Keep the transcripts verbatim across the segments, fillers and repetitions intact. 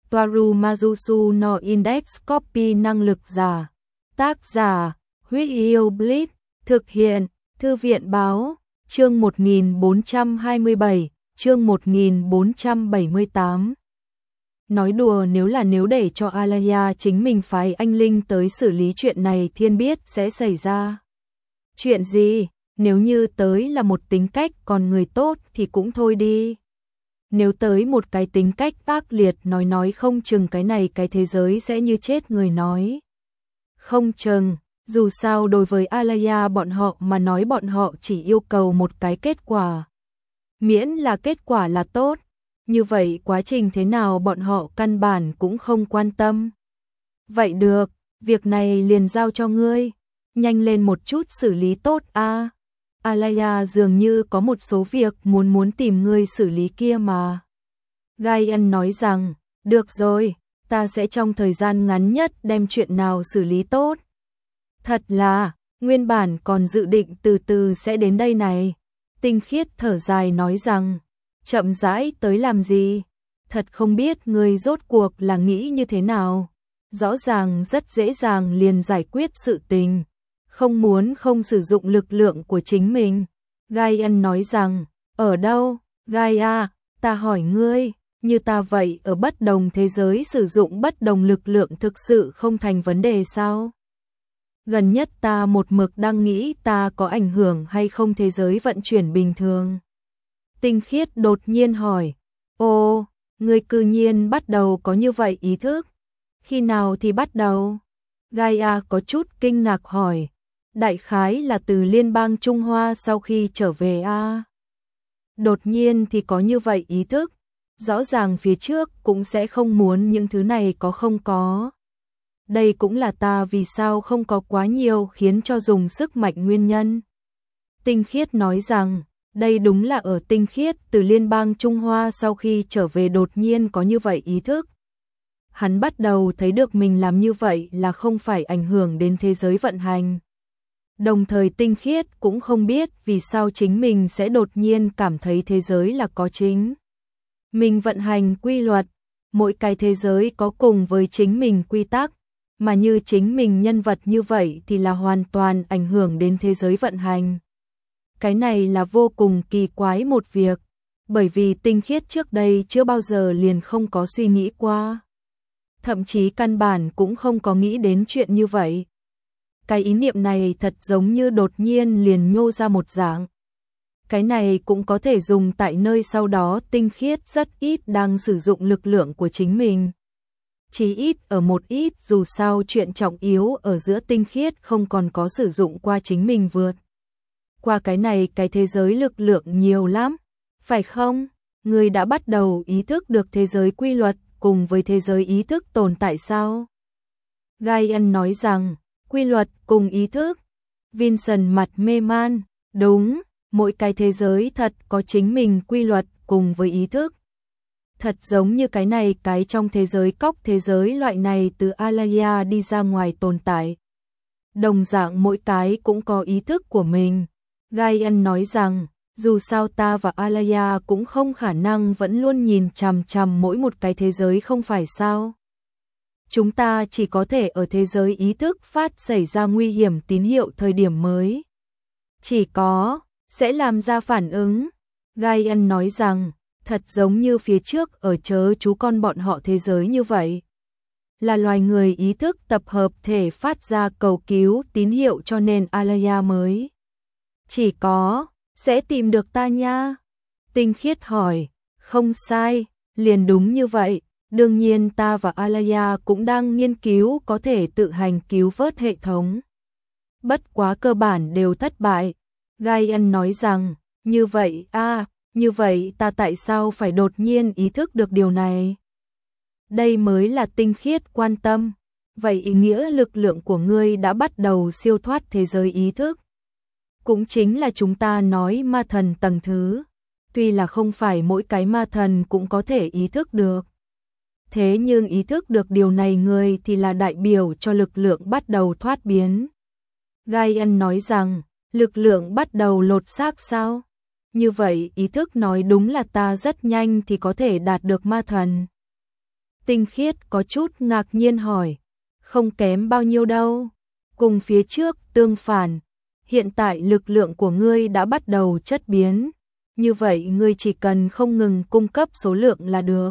Toaru Majusu no Index Copy năng lực giả. Tác giả, Huyết Yêu Blitz, thực hiện, Thư viện báo, chương một nghìn bốn trăm hai mươi bảy, chương một nghìn bốn trăm bảy mươi tám. Nói đùa nếu là nếu để cho Alaya chính mình phái anh Linh tới xử lý chuyện này thiên biết sẽ xảy ra. Chuyện gì, nếu như tới là một tính cách còn người tốt thì cũng thôi đi. Nếu tới một cái tính cách ác liệt nói nói không chừng cái này cái thế giới sẽ như chết người nói. Không chừng, dù sao đối với Alaya bọn họ mà nói bọn họ chỉ yêu cầu một cái kết quả. Miễn là kết quả là tốt, như vậy quá trình thế nào bọn họ căn bản cũng không quan tâm. Vậy được, việc này liền giao cho ngươi, nhanh lên một chút xử lý tốt a. À. Alaya dường như có một số việc muốn muốn tìm ngươi xử lý kia mà. Gaian nói rằng, được rồi, ta sẽ trong thời gian ngắn nhất đem chuyện nào xử lý tốt. Thật là, nguyên bản còn dự định từ từ sẽ đến đây này. Tinh Khiết thở dài nói rằng, chậm rãi tới làm gì? Thật không biết ngươi rốt cuộc là nghĩ như thế nào. Rõ ràng rất dễ dàng liền giải quyết sự tình. Không muốn không sử dụng lực lượng của chính mình. Gaian nói rằng, ở đâu? Gaia, ta hỏi ngươi, như ta vậy ở bất đồng thế giới sử dụng bất đồng lực lượng thực sự không thành vấn đề sao? Gần nhất ta một mực đang nghĩ ta có ảnh hưởng hay không thế giới vận chuyển bình thường. Tinh Khiết đột nhiên hỏi, ô, ngươi cư nhiên bắt đầu có như vậy ý thức? Khi nào thì bắt đầu? Gaia có chút kinh ngạc hỏi, đại khái là từ Liên bang Trung Hoa sau khi trở về a. À? Đột nhiên thì có như vậy ý thức, rõ ràng phía trước cũng sẽ không muốn những thứ này có không có. Đây cũng là ta vì sao không có quá nhiều khiến cho dùng sức mạnh nguyên nhân. Tinh Khiết nói rằng, đây đúng là ở Tinh Khiết từ Liên bang Trung Hoa sau khi trở về đột nhiên có như vậy ý thức. Hắn bắt đầu thấy được mình làm như vậy là không phải ảnh hưởng đến thế giới vận hành. Đồng thời Tinh Khiết cũng không biết vì sao chính mình sẽ đột nhiên cảm thấy thế giới là có chính mình vận hành quy luật, mỗi cái thế giới có cùng với chính mình quy tắc, mà như chính mình nhân vật như vậy thì là hoàn toàn ảnh hưởng đến thế giới vận hành. Cái này là vô cùng kỳ quái một việc, bởi vì Tinh Khiết trước đây chưa bao giờ liền không có suy nghĩ qua. Thậm chí căn bản cũng không có nghĩ đến chuyện như vậy. Cái ý niệm này thật giống như đột nhiên liền nhô ra một dạng. Cái này cũng có thể dùng tại nơi sau đó Tinh Khiết rất ít đang sử dụng lực lượng của chính mình. Chỉ ít ở một ít dù sao chuyện trọng yếu ở giữa Tinh Khiết không còn có sử dụng qua chính mình vượt. Qua cái này cái thế giới lực lượng nhiều lắm, phải không? Người đã bắt đầu ý thức được thế giới quy luật cùng với thế giới ý thức tồn tại sao? Gaian nói rằng, quy luật cùng ý thức. Vincent mặt mê man, đúng, mỗi cái thế giới thật có chính mình quy luật cùng với ý thức. Thật giống như cái này cái trong thế giới cóc thế giới loại này từ Alaya đi ra ngoài tồn tại. Đồng dạng mỗi cái cũng có ý thức của mình. Gaian nói rằng, dù sao ta và Alaya cũng không khả năng vẫn luôn nhìn chằm chằm mỗi một cái thế giới không phải sao? Chúng ta chỉ có thể ở thế giới ý thức phát xảy ra nguy hiểm tín hiệu thời điểm mới. Chỉ có, sẽ làm ra phản ứng. Gaian nói rằng, thật giống như phía trước ở chớ chú con bọn họ thế giới như vậy. Là loài người ý thức tập hợp thể phát ra cầu cứu tín hiệu cho nên Alaya mới. Chỉ có, sẽ tìm được ta nha. Tinh Khiết hỏi, không sai, liền đúng như vậy. Đương nhiên ta và Alaya cũng đang nghiên cứu có thể tự hành cứu vớt hệ thống. Bất quá cơ bản đều thất bại. Gaian nói rằng, như vậy a, à, như vậy ta tại sao phải đột nhiên ý thức được điều này? Đây mới là Tinh Khiết quan tâm. Vậy ý nghĩa lực lượng của ngươi đã bắt đầu siêu thoát thế giới ý thức. Cũng chính là chúng ta nói ma thần tầng thứ. Tuy là không phải mỗi cái ma thần cũng có thể ý thức được. Thế nhưng ý thức được điều này người thì là đại biểu cho lực lượng bắt đầu thoát biến. Gaian nói rằng, lực lượng bắt đầu lột xác sao? Như vậy ý thức nói đúng là ta rất nhanh thì có thể đạt được ma thần. Tinh Khiết có chút ngạc nhiên hỏi, không kém bao nhiêu đâu, cùng phía trước tương phản, hiện tại lực lượng của ngươi đã bắt đầu chất biến, như vậy ngươi chỉ cần không ngừng cung cấp số lượng là được.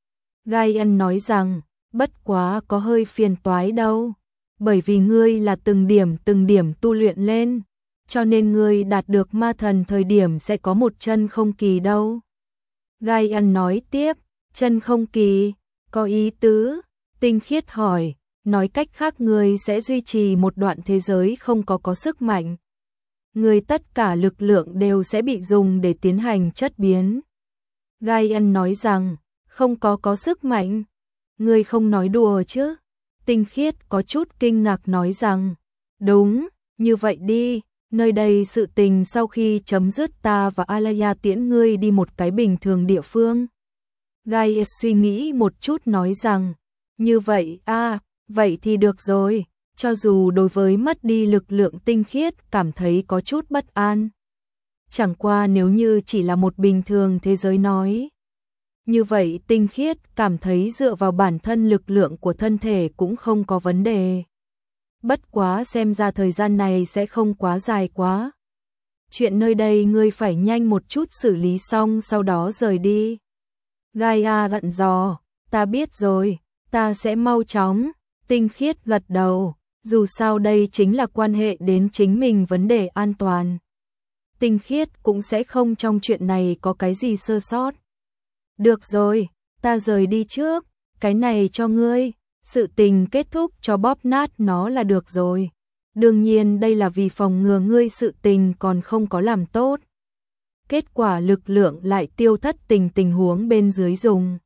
Gaian nói rằng, bất quá có hơi phiền toái đâu, bởi vì ngươi là từng điểm từng điểm tu luyện lên, cho nên ngươi đạt được ma thần thời điểm sẽ có một chân không kỳ đâu. Gaian nói tiếp, chân không kỳ, có ý tứ, Tinh Khiết hỏi, nói cách khác ngươi sẽ duy trì một đoạn thế giới không có có sức mạnh. Ngươi tất cả lực lượng đều sẽ bị dùng để tiến hành chất biến. Gaian nói rằng, không có có sức mạnh, ngươi không nói đùa chứ? Tinh Khiết có chút kinh ngạc nói rằng, đúng, như vậy đi, nơi đây sự tình sau khi chấm dứt ta và Alaya tiễn ngươi đi một cái bình thường địa phương. Gaian suy nghĩ một chút nói rằng, như vậy à, vậy thì được rồi, cho dù đối với mất đi lực lượng Tinh Khiết cảm thấy có chút bất an. Chẳng qua nếu như chỉ là một bình thường thế giới nói. Như vậy Tinh Khiết cảm thấy dựa vào bản thân lực lượng của thân thể cũng không có vấn đề. Bất quá xem ra thời gian này sẽ không quá dài quá. Chuyện nơi đây ngươi phải nhanh một chút xử lý xong sau đó rời đi. Gaia gặn dò, ta biết rồi, ta sẽ mau chóng. Tinh Khiết gật đầu, dù sao đây chính là quan hệ đến chính mình vấn đề an toàn. Tinh Khiết cũng sẽ không trong chuyện này có cái gì sơ sót. Được rồi, ta rời đi trước, cái này cho ngươi, sự tình kết thúc cho bóp nát nó là được rồi. Đương nhiên đây là vì phòng ngừa ngươi sự tình còn không có làm tốt. Kết quả lực lượng lại tiêu thất tình tình huống bên dưới dùng.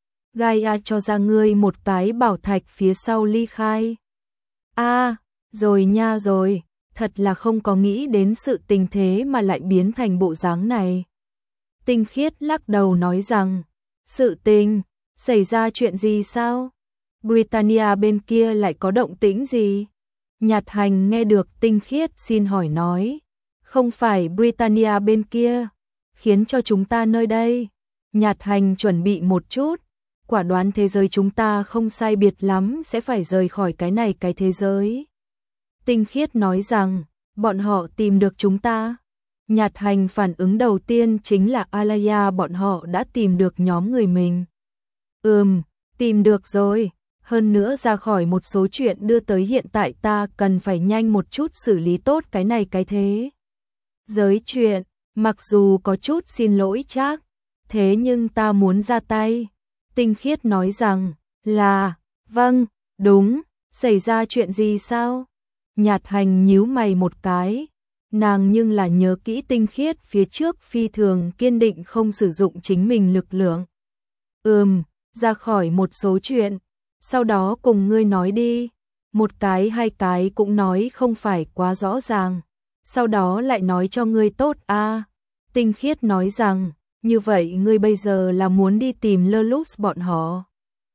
Gaia cho ra ngươi một cái bảo thạch phía sau ly khai. A, à, rồi nha rồi, thật là không có nghĩ đến sự tình thế mà lại biến thành bộ dáng này. Tinh Khiết lắc đầu nói rằng, sự tình, xảy ra chuyện gì sao? Britannia bên kia lại có động tĩnh gì? Nhạt Hành nghe được Tinh Khiết xin hỏi nói, không phải Britannia bên kia, khiến cho chúng ta nơi đây. Nhạt Hành chuẩn bị một chút, quả đoán thế giới chúng ta không sai biệt lắm sẽ phải rời khỏi cái này cái thế giới. Tinh Khiết nói rằng, bọn họ tìm được chúng ta. Nhạt Hành phản ứng đầu tiên chính là Alaya bọn họ đã tìm được nhóm người mình. Ừm, tìm được rồi, hơn nữa ra khỏi một số chuyện đưa tới hiện tại ta cần phải nhanh một chút xử lý tốt cái này cái thế. Giới chuyện, mặc dù có chút xin lỗi chắc, thế nhưng ta muốn ra tay. Tinh Khiết nói rằng, là, vâng, đúng, xảy ra chuyện gì sao? Nhạt Hành nhíu mày một cái, nàng nhưng là nhớ kỹ Tinh Khiết phía trước phi thường kiên định không sử dụng chính mình lực lượng. Ừm, ra khỏi một số chuyện, sau đó cùng ngươi nói đi, một cái hai cái cũng nói không phải quá rõ ràng, sau đó lại nói cho ngươi tốt a. À. Tinh Khiết nói rằng, như vậy ngươi bây giờ là muốn đi tìm Lelux bọn họ.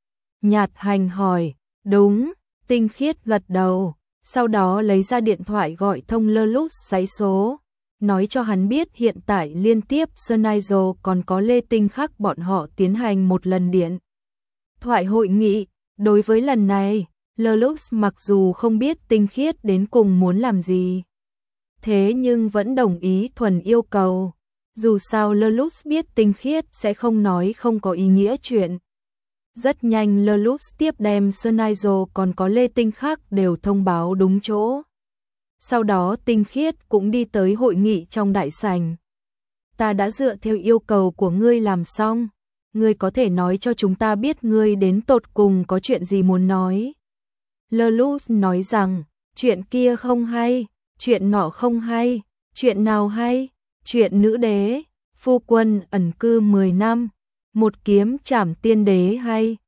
Nhạt Hành hỏi, đúng, Tinh Khiết gật đầu, sau đó lấy ra điện thoại gọi thông Lelux giấy số, nói cho hắn biết hiện tại liên tiếp Sernigel còn có Lê Tinh Khắc bọn họ tiến hành một lần điện thoại hội nghị. Đối với lần này, Lelux mặc dù không biết Tinh Khiết đến cùng muốn làm gì, thế nhưng vẫn đồng ý thuần yêu cầu. Dù sao Lelux biết Tinh Khiết sẽ không nói không có ý nghĩa chuyện. Rất nhanh Lelux tiếp đem Sernigel còn có Lê Tinh Khắc đều thông báo đúng chỗ. Sau đó Tinh Khiết cũng đi tới hội nghị trong đại sảnh. Ta đã dựa theo yêu cầu của ngươi làm xong. Ngươi có thể nói cho chúng ta biết ngươi đến tột cùng có chuyện gì muốn nói. Lelux nói rằng, chuyện kia không hay, chuyện nọ không hay, chuyện nào hay, chuyện nữ đế, phu quân ẩn cư mười năm, một kiếm trảm tiên đế hay.